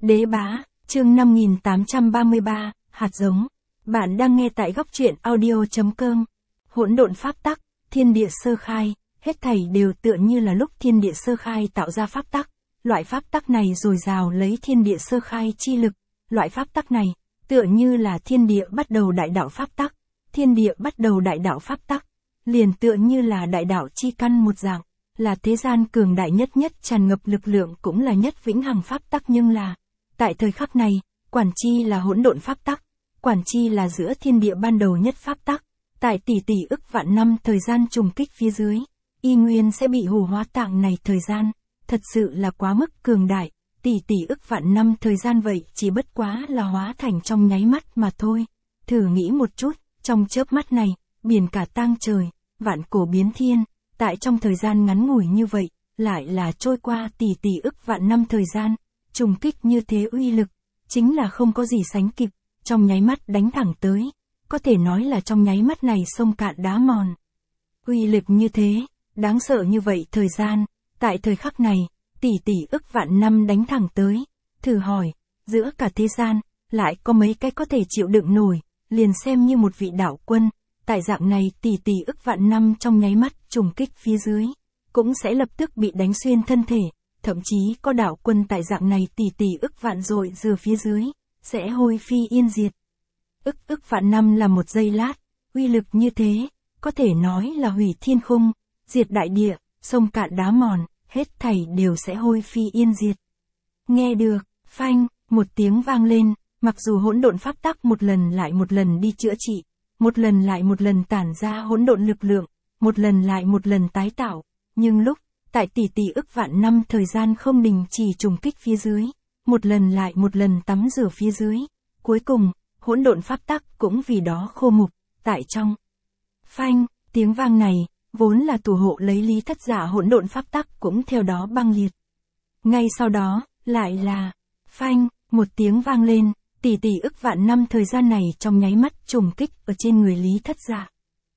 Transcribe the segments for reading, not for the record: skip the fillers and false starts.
Đế bá, chương 5833, hạt giống. Bạn đang nghe tại góc truyện audio.com. Hỗn độn pháp tắc, thiên địa sơ khai, hết thảy đều tựa như là lúc thiên địa sơ khai tạo ra pháp tắc. Loại pháp tắc này dồi dào lấy thiên địa sơ khai chi lực. Loại pháp tắc này, tựa như là thiên địa bắt đầu đại đạo pháp tắc. Thiên địa bắt đầu đại đạo pháp tắc, liền tựa như là đại đạo chi căn một dạng, là thế gian cường đại nhất tràn ngập lực lượng cũng là nhất vĩnh hằng pháp tắc, nhưng là tại thời khắc này, quản chi là hỗn độn pháp tắc, quản chi là giữa thiên địa ban đầu nhất pháp tắc, tại tỷ tỷ ức vạn năm thời gian trùng kích phía dưới, y nguyên sẽ bị hù hóa tạng này thời gian, thật sự là quá mức cường đại, tỷ tỷ ức vạn năm thời gian vậy chỉ bất quá là hóa thành trong nháy mắt mà thôi. Thử nghĩ một chút, trong chớp mắt này, biển cả tang trời, vạn cổ biến thiên, tại trong thời gian ngắn ngủi như vậy, lại là trôi qua tỷ tỷ ức vạn năm thời gian, trùng kích như thế uy lực, chính là không có gì sánh kịp, trong nháy mắt đánh thẳng tới, có thể nói là trong nháy mắt này sông cạn đá mòn. Uy lực như thế, đáng sợ như vậy thời gian, tại thời khắc này, tỷ tỷ ức vạn năm đánh thẳng tới, thử hỏi, giữa cả thế gian, lại có mấy cái có thể chịu đựng nổi, liền xem như một vị đạo quân, tại dạng này tỷ tỷ ức vạn năm trong nháy mắt trùng kích phía dưới, cũng sẽ lập tức bị đánh xuyên thân thể, thậm chí có đạo quân tại dạng này tỷ tỷ ức vạn rồi dừa phía dưới, sẽ hôi phi yên diệt. Ức vạn năm là một giây lát, uy lực như thế, có thể nói là hủy thiên khung, diệt đại địa, sông cạn đá mòn, hết thảy đều sẽ hôi phi yên diệt. Nghe được, phanh, một tiếng vang lên, mặc dù hỗn độn pháp tắc một lần lại một lần đi chữa trị, một lần lại một lần tản ra hỗn độn lực lượng, một lần lại một lần tái tạo, nhưng lúc, tại tỷ tỷ ức vạn năm thời gian không đình chỉ trùng kích phía dưới, một lần lại một lần tắm rửa phía dưới, cuối cùng, hỗn độn pháp tắc cũng vì đó khô mục, tại trong. Phanh, tiếng vang này, vốn là thủ hộ lấy lý thất giả hỗn độn pháp tắc cũng theo đó băng liệt. Ngay sau đó, lại là, phanh, một tiếng vang lên, tỷ tỷ ức vạn năm thời gian này trong nháy mắt trùng kích ở trên người lý thất giả.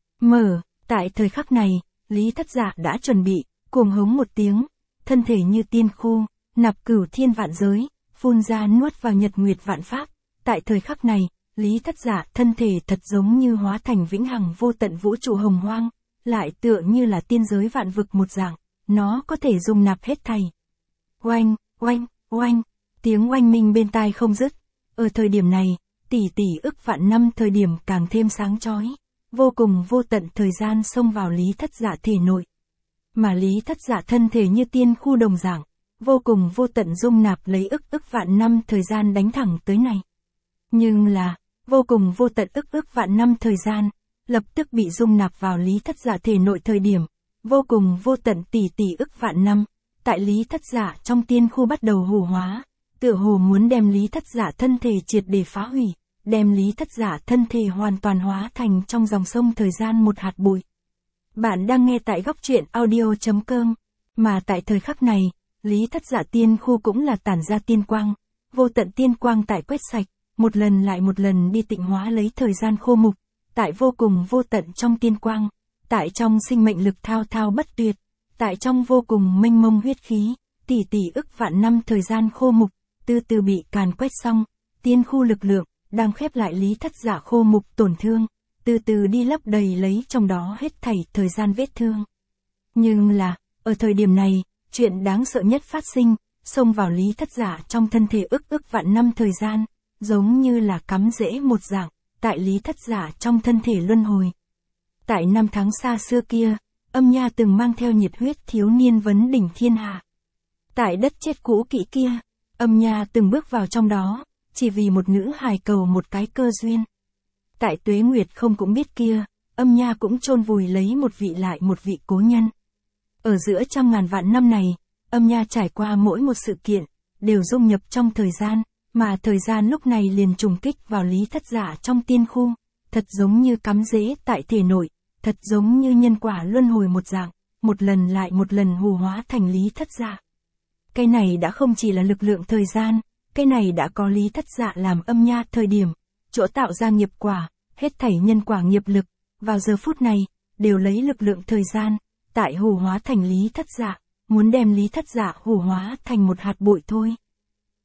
Tại thời khắc này, lý thất giả đã chuẩn bị, cuồng hống một tiếng, thân thể như tiên khu, nạp cửu thiên vạn giới, phun ra nuốt vào nhật nguyệt vạn pháp. Tại thời khắc này, lý thất giả thân thể thật giống như hóa thành vĩnh hằng vô tận vũ trụ hồng hoang, lại tựa như là tiên giới vạn vực một dạng, nó có thể dung nạp hết thảy. Oanh, oanh, oanh, tiếng oanh minh bên tai không dứt. Ở thời điểm này, tỷ tỷ ức vạn năm thời điểm càng thêm sáng chói, vô cùng vô tận thời gian xông vào lý thất giả thể nội. Mà lý thất giả thân thể như tiên khu đồng dạng, vô cùng vô tận dung nạp lấy ức vạn năm thời gian đánh thẳng tới này. Nhưng là, vô cùng vô tận ức vạn năm thời gian, lập tức bị dung nạp vào lý thất giả thể nội thời điểm, vô cùng vô tận tỷ tỷ ức vạn năm, tại lý thất giả trong tiên khu bắt đầu hủ hóa, tựa hồ muốn đem lý thất giả thân thể triệt để phá hủy, đem lý thất giả thân thể hoàn toàn hóa thành trong dòng sông thời gian một hạt bụi. Bạn đang nghe tại góc truyện audio.com, mà tại thời khắc này, lý thất giả tiên khu cũng là tản ra tiên quang, vô tận tiên quang tại quét sạch, một lần lại một lần đi tịnh hóa lấy thời gian khô mục, tại vô cùng vô tận trong tiên quang, tại trong sinh mệnh lực thao thao bất tuyệt, tại trong vô cùng mênh mông huyết khí, tỷ tỷ ức vạn năm thời gian khô mục, từ từ bị càn quét xong, tiên khu lực lượng, đang khép lại lý thất giả khô mục tổn thương, từ từ đi lấp đầy lấy trong đó hết thảy thời gian vết thương. Nhưng là, ở thời điểm này, chuyện đáng sợ nhất phát sinh, xông vào lý thất giả trong thân thể ức vạn năm thời gian, giống như là cắm rễ một dạng, tại lý thất giả trong thân thể luân hồi. Tại năm tháng xa xưa kia, Âm Nha từng mang theo nhiệt huyết thiếu niên vấn đỉnh thiên hạ. Tại đất chết cũ kỹ kia, Âm Nha từng bước vào trong đó, chỉ vì một nữ hài cầu một cái cơ duyên. Tại tuế nguyệt không cũng biết kia, Âm Nha cũng chôn vùi lấy một vị lại một vị cố nhân. Ở giữa trăm ngàn vạn năm này, Âm Nha trải qua mỗi một sự kiện, đều dung nhập trong thời gian, mà thời gian lúc này liền trùng kích vào lý thất giả trong tiên khu, thật giống như cắm rễ tại thể nội, thật giống như nhân quả luân hồi một dạng, một lần lại một lần hù hóa thành lý thất giả. Cái này đã không chỉ là lực lượng thời gian, cái này đã có lý thất giả làm Âm Nha thời điểm, chỗ tạo ra nghiệp quả, hết thảy nhân quả nghiệp lực, vào giờ phút này, đều lấy lực lượng thời gian, tại hù hóa thành lý thất giả, muốn đem lý thất giả hù hóa thành một hạt bụi thôi.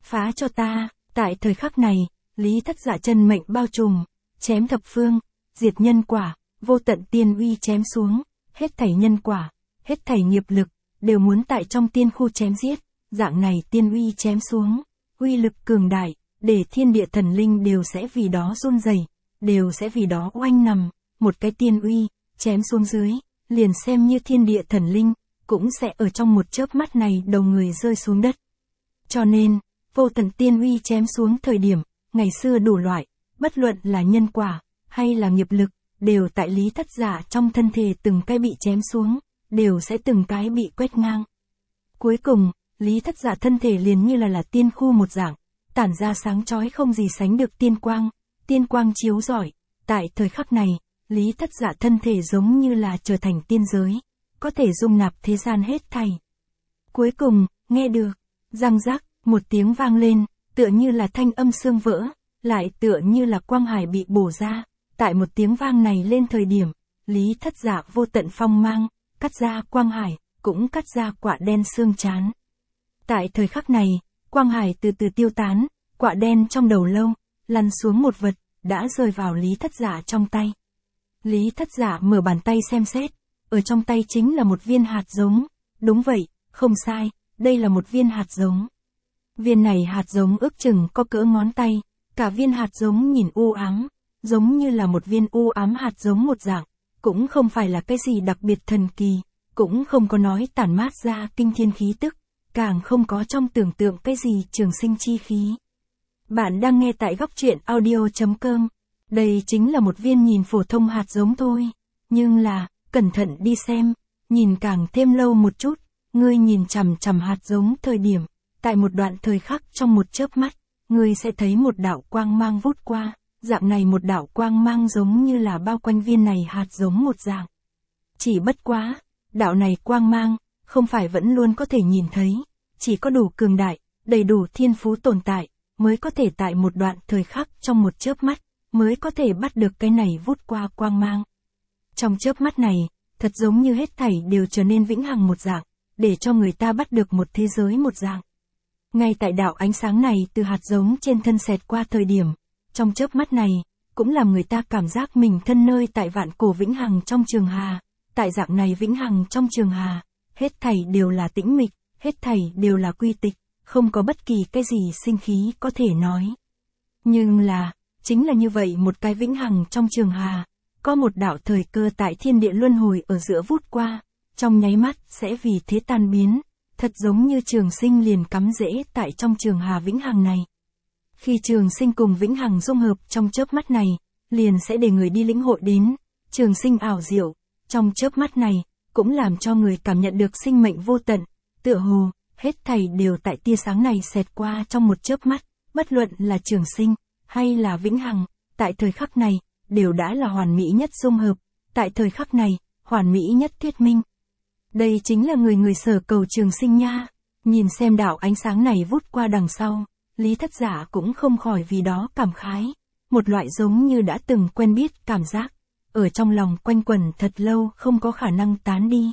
phá cho ta. Tại thời khắc này, Lý Thất Dạ chân mệnh bao trùm, chém thập phương, diệt nhân quả, vô tận tiên uy chém xuống, hết thảy nhân quả, hết thảy nghiệp lực, đều muốn tại trong tiên khu chém giết, dạng này tiên uy chém xuống, uy lực cường đại, để thiên địa thần linh đều sẽ vì đó run rẩy, đều sẽ vì đó oanh nằm, một cái tiên uy, chém xuống dưới, liền xem như thiên địa thần linh, cũng sẽ ở trong một chớp mắt này đầu người rơi xuống đất. Cho nên, vô tận tiên uy chém xuống thời điểm, ngày xưa đủ loại, bất luận là nhân quả, hay là nghiệp lực, đều tại Lý Thất Dạ trong thân thể từng cái bị chém xuống, đều sẽ từng cái bị quét ngang. Cuối cùng, Lý Thất Dạ thân thể liền như là tiên khu một dạng, tản ra sáng chói không gì sánh được tiên quang chiếu rọi. Tại thời khắc này, Lý Thất Dạ thân thể giống như là trở thành tiên giới, có thể dung nạp thế gian hết thảy. Cuối cùng, nghe được, răng rắc, một tiếng vang lên, tựa như là thanh âm xương vỡ, lại tựa như là quang hải bị bổ ra. Tại một tiếng vang này lên thời điểm, Lý Thất Dạ vô tận phong mang, cắt ra quang hải, cũng cắt ra quả đen xương chán. Tại thời khắc này, quang hải từ từ tiêu tán, quả đen trong đầu lâu, lăn xuống một vật, đã rơi vào Lý Thất Dạ trong tay. Lý Thất Dạ mở bàn tay xem xét, ở trong tay chính là một viên hạt giống. Đúng vậy, không sai, đây là một viên hạt giống. Viên này hạt giống ước chừng có cỡ ngón tay, cả viên hạt giống nhìn u ám, giống như là một viên u ám hạt giống một dạng, cũng không phải là cái gì đặc biệt thần kỳ, cũng không có nói tản mát ra kinh thiên khí tức, càng không có trong tưởng tượng cái gì trường sinh chi khí. Bạn đang nghe tại góc truyện audio.com. Đây chính là một viên nhìn phổ thông hạt giống thôi, nhưng là, cẩn thận đi xem, nhìn càng thêm lâu một chút, ngươi nhìn chằm chằm hạt giống thời điểm, tại một đoạn thời khắc trong một chớp mắt, ngươi sẽ thấy một đạo quang mang vút qua, dạng này một đạo quang mang giống như là bao quanh viên này hạt giống một dạng. Chỉ bất quá, đạo này quang mang, không phải vẫn luôn có thể nhìn thấy, chỉ có đủ cường đại, đầy đủ thiên phú tồn tại, mới có thể tại một đoạn thời khắc trong một chớp mắt, mới có thể bắt được cái này vút qua quang mang. Trong chớp mắt này, thật giống như hết thảy đều trở nên vĩnh hằng một dạng, để cho người ta bắt được một thế giới một dạng. Ngay tại đạo ánh sáng này từ hạt giống trên thân xẹt qua thời điểm, trong chớp mắt này, cũng làm người ta cảm giác mình thân nơi tại vạn cổ vĩnh hằng trong trường hà. Tại dạng này vĩnh hằng trong trường hà, hết thảy đều là tĩnh mịch, hết thảy đều là quy tịch, không có bất kỳ cái gì sinh khí có thể nói. Nhưng là, chính là như vậy một cái vĩnh hằng trong trường hà, có một đạo thời cơ tại thiên địa luân hồi ở giữa vút qua, trong nháy mắt sẽ vì thế tan biến, thật giống như trường sinh liền cắm rễ tại trong trường hà vĩnh hằng này. Khi trường sinh cùng vĩnh hằng dung hợp trong chớp mắt này, liền sẽ để người đi lĩnh hội đến, trường sinh ảo diệu, trong chớp mắt này, cũng làm cho người cảm nhận được sinh mệnh vô tận, tựa hồ, hết thảy đều tại tia sáng này xẹt qua trong một chớp mắt, bất luận là trường sinh, hay là vĩnh hằng, tại thời khắc này, đều đã là hoàn mỹ nhất dung hợp, tại thời khắc này, hoàn mỹ nhất thuyết minh. Đây chính là người sở cầu trường sinh nha. Nhìn xem đạo ánh sáng này vút qua đằng sau, Lý Thất Dạ cũng không khỏi vì đó cảm khái, một loại giống như đã từng quen biết cảm giác, ở trong lòng quanh quẩn thật lâu không có khả năng tán đi.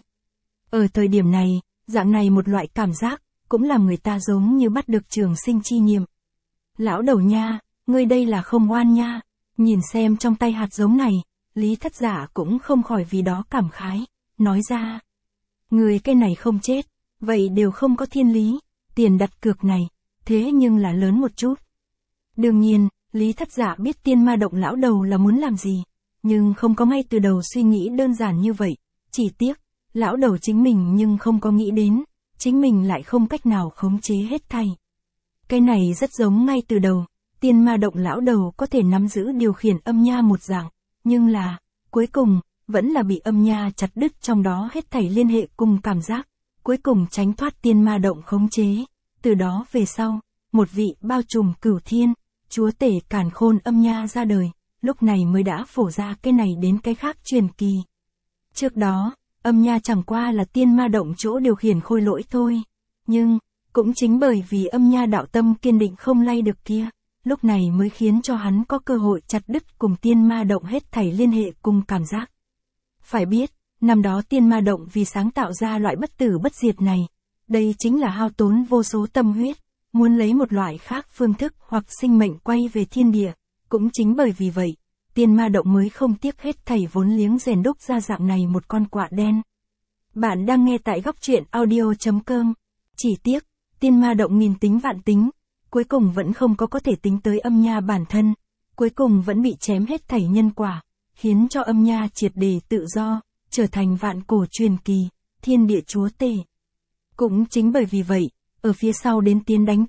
Ở thời điểm này, dạng này một loại cảm giác, cũng làm người ta giống như bắt được trường sinh chi niệm. Lão đầu nha, ngươi đây là không oan nha. Nhìn xem trong tay hạt giống này, Lý Thất Dạ cũng không khỏi vì đó cảm khái, nói ra. Người cái này không chết, vậy đều không có thiên lý, tiền đặt cược này, thế nhưng là lớn một chút. Đương nhiên, Lý Thất Dạ biết tiên ma động lão đầu là muốn làm gì, nhưng không có ngay từ đầu suy nghĩ đơn giản như vậy, chỉ tiếc, lão đầu chính mình nhưng không có nghĩ đến, chính mình lại không cách nào khống chế hết thảy. Cái này rất giống ngay từ đầu, tiên ma động lão đầu có thể nắm giữ điều khiển âm nha một dạng, nhưng là, cuối cùng, vẫn là bị âm nha chặt đứt trong đó hết thảy liên hệ cùng cảm giác, cuối cùng tránh thoát tiên ma động khống chế. Từ đó về sau, một vị bao trùm cửu thiên, chúa tể càn khôn âm nha ra đời, lúc này mới đã phổ ra cái này đến cái khác truyền kỳ. Trước đó, âm nha chẳng qua là tiên ma động chỗ điều khiển khôi lỗi thôi, nhưng, cũng chính bởi vì âm nha đạo tâm kiên định không lay được kia, lúc này mới khiến cho hắn có cơ hội chặt đứt cùng tiên ma động hết thảy liên hệ cùng cảm giác. Phải biết, năm đó tiên ma động vì sáng tạo ra loại bất tử bất diệt này, đây chính là hao tốn vô số tâm huyết, muốn lấy một loại khác phương thức hoặc sinh mệnh quay về thiên địa. Cũng chính bởi vì vậy, Tiên Ma Động mới không tiếc hết thảy vốn liếng rèn đúc ra dạng này một con quạ đen. Bạn đang nghe tại góc truyện audio.com. Chỉ tiếc, Tiên Ma Động nghìn tính vạn tính, cuối cùng vẫn không có thể tính tới âm nha bản thân, cuối cùng vẫn bị chém hết thảy nhân quả, khiến cho âm nha triệt để tự do, trở thành vạn cổ truyền kỳ, thiên địa chúa tể. Cũng chính bởi vì vậy, ở phía sau đến tiến đánh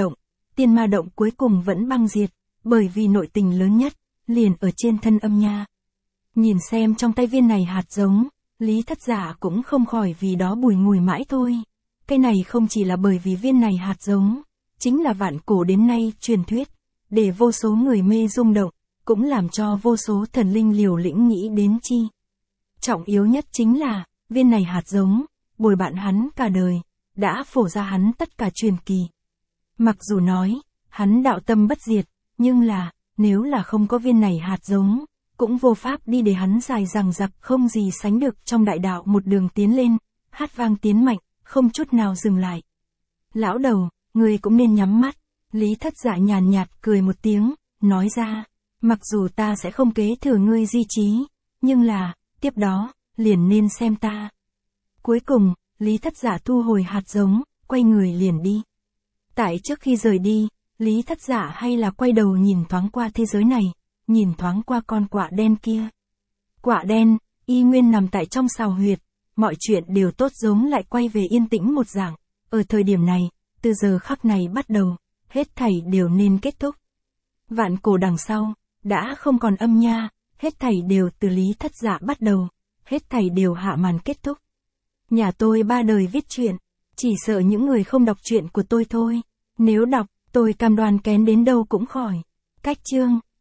Tiên Ma Động cuối cùng vẫn băng diệt, bởi vì nội tình lớn nhất, liền ở trên thân âm nha. Nhìn xem trong tay viên này hạt giống, Lý Thất Giả cũng không khỏi vì đó bùi ngùi mãi thôi. Cái này không chỉ là bởi vì viên này hạt giống, chính là vạn cổ đến nay truyền thuyết, để vô số người mê rung động, cũng làm cho vô số thần linh liều lĩnh nghĩ đến chi. Trọng yếu nhất chính là, viên này hạt giống, bồi bạn hắn cả đời, đã phổ ra hắn tất cả truyền kỳ. Mặc dù nói, hắn đạo tâm bất diệt, nhưng là, nếu là không có viên này hạt giống, cũng vô pháp đi để hắn dài dằng dặc không gì sánh được trong đại đạo một đường tiến lên, hát vang tiến mạnh, không chút nào dừng lại. Lão đầu, người cũng nên nhắm mắt. Lý Thất Giả nhàn nhạt cười một tiếng, nói ra, mặc dù ta sẽ không kế thừa ngươi di trí, nhưng là, tiếp đó, liền nên xem ta. Cuối cùng, Lý Thất Giả thu hồi hạt giống, quay người liền đi. Tại trước khi rời đi, Lý Thất Giả hay là quay đầu nhìn thoáng qua thế giới này, nhìn thoáng qua con quạ đen kia. Quạ đen, y nguyên nằm tại trong sào huyệt, mọi chuyện đều tốt giống lại quay về yên tĩnh một dạng. Ở thời điểm này, từ giờ khắc này bắt đầu, hết thảy đều nên kết thúc. Vạn cổ đằng sau, đã không còn âm nha, hết thảy đều từ Lý Thất Giả bắt đầu, hết thảy đều hạ màn kết thúc. Nhà tôi 3 đời viết truyện, chỉ sợ những người không đọc truyện của tôi thôi. Nếu đọc, tôi cam đoan kén đến đâu cũng khỏi. Cách chương